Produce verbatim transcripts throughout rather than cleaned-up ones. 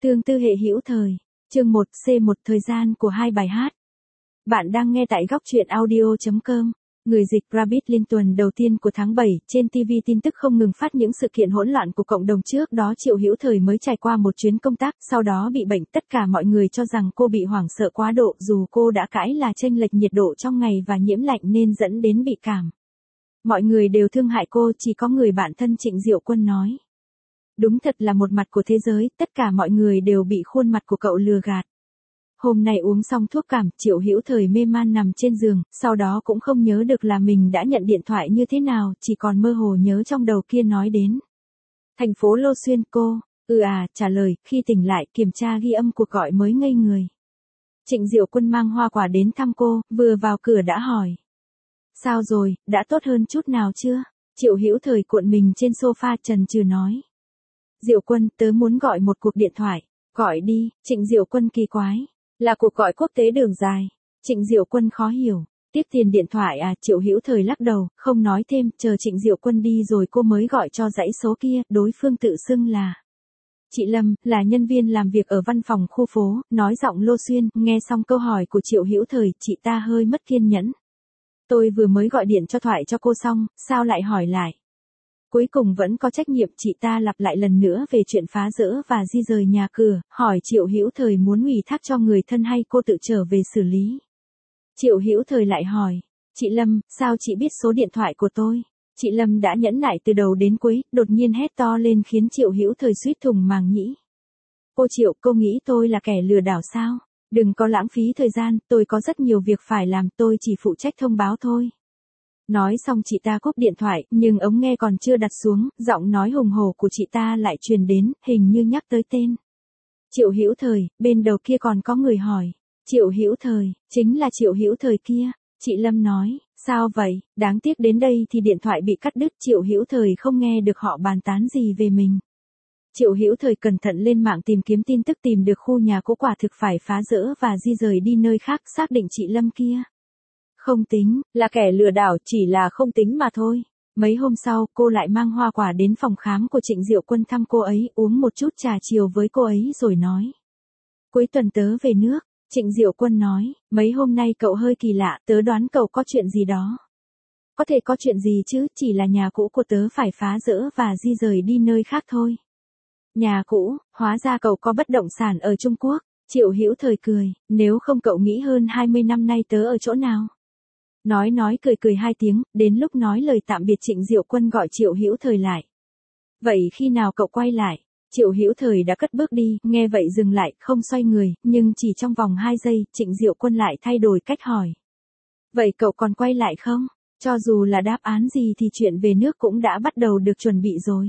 Tương tư hệ hữu thời. Chương một C một thời gian của hai bài hát. Bạn đang nghe tại góc truyện audio chấm com. Người dịch Rabbit Liên tuần đầu tiên của tháng bảy, trên ti vi tin tức không ngừng phát những sự kiện hỗn loạn của cộng đồng. Trước đó Triệu Hữu Thời mới trải qua một chuyến công tác, sau đó bị bệnh. Tất cả mọi người cho rằng cô bị hoảng sợ quá độ, dù cô đã cãi là chênh lệch nhiệt độ trong ngày và nhiễm lạnh nên dẫn đến bị cảm. Mọi người đều thương hại cô, chỉ có người bạn thân Trịnh Diệu Quân nói. Đúng thật là một mặt của thế giới, tất cả mọi người đều bị khuôn mặt của cậu lừa gạt. Hôm nay uống xong thuốc cảm, Triệu Hữu Thời mê man nằm trên giường, sau đó cũng không nhớ được là mình đã nhận điện thoại như thế nào, chỉ còn mơ hồ nhớ trong đầu kia nói đến. Thành phố Lô Xuyên, cô, ừ à, trả lời, khi tỉnh lại, kiểm tra ghi âm cuộc gọi mới ngây người. Trịnh Diệu Quân mang hoa quả đến thăm cô, vừa vào cửa đã hỏi. Sao rồi, đã tốt hơn chút nào chưa? Triệu Hữu Thời cuộn mình trên sofa chần chừ nói. Diệu Quân, tớ muốn gọi một cuộc điện thoại. Gọi đi, Trịnh Diệu Quân kỳ quái. Là cuộc gọi quốc tế đường dài. Trịnh Diệu Quân khó hiểu. Tiếp tiền điện thoại à? Triệu Hữu Thời lắc đầu, không nói thêm, chờ Trịnh Diệu Quân đi rồi cô mới gọi cho dãy số kia, đối phương tự xưng là. Chị Lâm, là nhân viên làm việc ở văn phòng khu phố, nói giọng Lô Xuyên. Nghe xong câu hỏi của Triệu Hữu Thời, chị ta hơi mất kiên nhẫn. Tôi vừa mới gọi điện cho thoại cho cô xong, sao lại hỏi lại? Cuối cùng vẫn có trách nhiệm, chị ta lặp lại lần nữa về chuyện phá rỡ và di rời nhà cửa, hỏi Triệu Hữu Thời muốn ủy thác cho người thân hay cô tự trở về xử lý. Triệu Hữu Thời lại hỏi, chị Lâm, sao chị biết số điện thoại của tôi? Chị Lâm đã nhẫn nại từ đầu đến cuối, đột nhiên hét to lên khiến Triệu Hữu Thời suýt thủng màng nhĩ. Cô Triệu, cô nghĩ tôi là kẻ lừa đảo sao? Đừng có lãng phí thời gian, tôi có rất nhiều việc phải làm, tôi chỉ phụ trách thông báo thôi. Nói xong chị ta cúp điện thoại, nhưng ống nghe còn chưa đặt xuống, giọng nói hùng hổ của chị ta lại truyền đến, hình như nhắc tới tên. Triệu Hữu Thời, bên đầu kia còn có người hỏi. Triệu Hữu Thời, chính là Triệu Hữu Thời kia. Chị Lâm nói, sao vậy? Đáng tiếc đến đây thì điện thoại bị cắt đứt, Triệu Hữu Thời không nghe được họ bàn tán gì về mình. Triệu Hữu Thời cẩn thận lên mạng tìm kiếm tin tức, tìm được khu nhà cũ quả thực phải phá rỡ và di rời đi nơi khác, xác định chị Lâm kia. Không tính, là kẻ lừa đảo, chỉ là không tính mà thôi. Mấy hôm sau, cô lại mang hoa quả đến phòng khám của Trịnh Diệu Quân thăm cô ấy, uống một chút trà chiều với cô ấy rồi nói. Cuối tuần tớ về nước, Trịnh Diệu Quân nói, mấy hôm nay cậu hơi kỳ lạ, tớ đoán cậu có chuyện gì đó. Có thể có chuyện gì chứ, chỉ là nhà cũ của tớ phải phá rỡ và di rời đi nơi khác thôi. Nhà cũ, hóa ra cậu có bất động sản ở Trung Quốc. Triệu Hữu Thời cười, nếu không cậu nghĩ hơn hai mươi năm nay tớ ở chỗ nào? Nói nói cười cười hai tiếng, đến lúc nói lời tạm biệt Trịnh Diệu Quân gọi Triệu Hữu Thời lại. Vậy khi nào cậu quay lại? Triệu Hữu Thời đã cất bước đi, nghe vậy dừng lại, không xoay người, nhưng chỉ trong vòng hai giây, Trịnh Diệu Quân lại thay đổi cách hỏi. Vậy cậu còn quay lại không? Cho dù là đáp án gì thì chuyện về nước cũng đã bắt đầu được chuẩn bị rồi.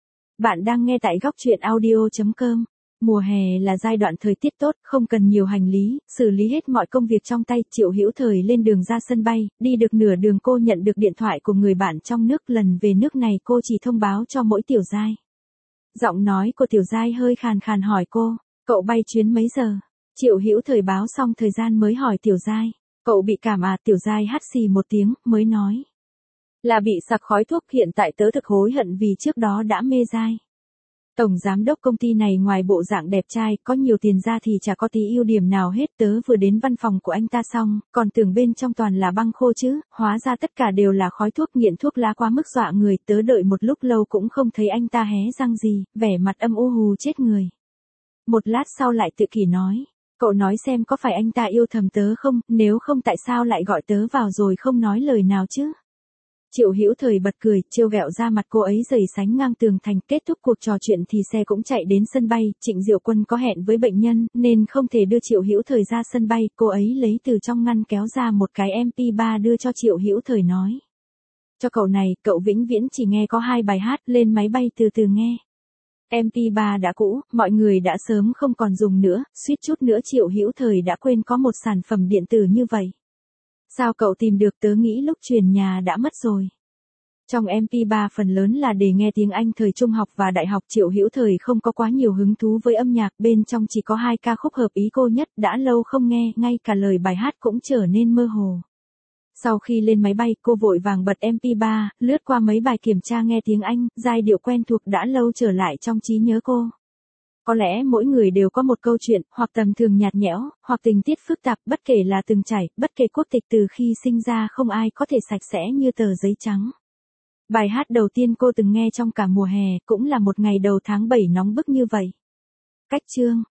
Bạn đang nghe tại góc truyện audio chấm com. Mùa hè là giai đoạn thời tiết tốt, không cần nhiều hành lý, xử lý hết mọi công việc trong tay. Triệu Hữu Thời lên đường ra sân bay, đi được nửa đường cô nhận được điện thoại của người bạn trong nước. Lần về nước này cô chỉ thông báo cho mỗi Tiểu Giai. Giọng nói của Tiểu Giai hơi khàn khàn hỏi cô, cậu bay chuyến mấy giờ? Triệu Hữu Thời báo xong thời gian mới hỏi Tiểu Giai, cậu bị cảm à? Tiểu Giai hắt xì một tiếng, mới nói. Là bị sặc khói thuốc, hiện tại tớ thực hối hận vì trước đó đã mê dai. Tổng giám đốc công ty này ngoài bộ dạng đẹp trai, có nhiều tiền ra thì chả có tí ưu điểm nào hết. Tớ vừa đến văn phòng của anh ta xong, còn tưởng bên trong toàn là băng khô chứ, hóa ra tất cả đều là khói thuốc, nghiện thuốc lá quá mức dọa người. Tớ đợi một lúc lâu cũng không thấy anh ta hé răng gì, vẻ mặt âm u hù chết người. Một lát sau lại tự kỷ nói, cậu nói xem có phải anh ta yêu thầm tớ không, nếu không tại sao lại gọi tớ vào rồi không nói lời nào chứ? Triệu Hữu Thời bật cười, trêu ghẹo ra mặt cô ấy rời sánh ngang tường thành. Kết thúc cuộc trò chuyện thì xe cũng chạy đến sân bay. Trịnh Diệu Quân có hẹn với bệnh nhân, nên không thể đưa Triệu Hữu Thời ra sân bay. Cô ấy lấy từ trong ngăn kéo ra một cái em pê ba đưa cho Triệu Hữu Thời nói. Cho cậu này, cậu vĩnh viễn chỉ nghe có hai bài hát, lên máy bay từ từ nghe. em pê ba đã cũ, mọi người đã sớm không còn dùng nữa, suýt chút nữa Triệu Hữu Thời đã quên có một sản phẩm điện tử như vậy. Sao cậu tìm được? Tớ nghĩ lúc chuyển nhà đã mất rồi. Trong em pê ba phần lớn là để nghe tiếng Anh thời trung học và đại học. Triệu Hữu Thời không có quá nhiều hứng thú với âm nhạc, bên trong chỉ có hai ca khúc hợp ý cô nhất, đã lâu không nghe, ngay cả lời bài hát cũng trở nên mơ hồ. Sau khi lên máy bay, cô vội vàng bật em pê ba, lướt qua mấy bài kiểm tra nghe tiếng Anh, giai điệu quen thuộc đã lâu trở lại trong trí nhớ cô. Có lẽ mỗi người đều có một câu chuyện, hoặc tầm thường nhạt nhẽo, hoặc tình tiết phức tạp, bất kể là từng trải, bất kể quốc tịch, từ khi sinh ra không ai có thể sạch sẽ như tờ giấy trắng. Bài hát đầu tiên cô từng nghe trong cả mùa hè, cũng là một ngày đầu tháng bảy nóng bức như vậy. Cách chương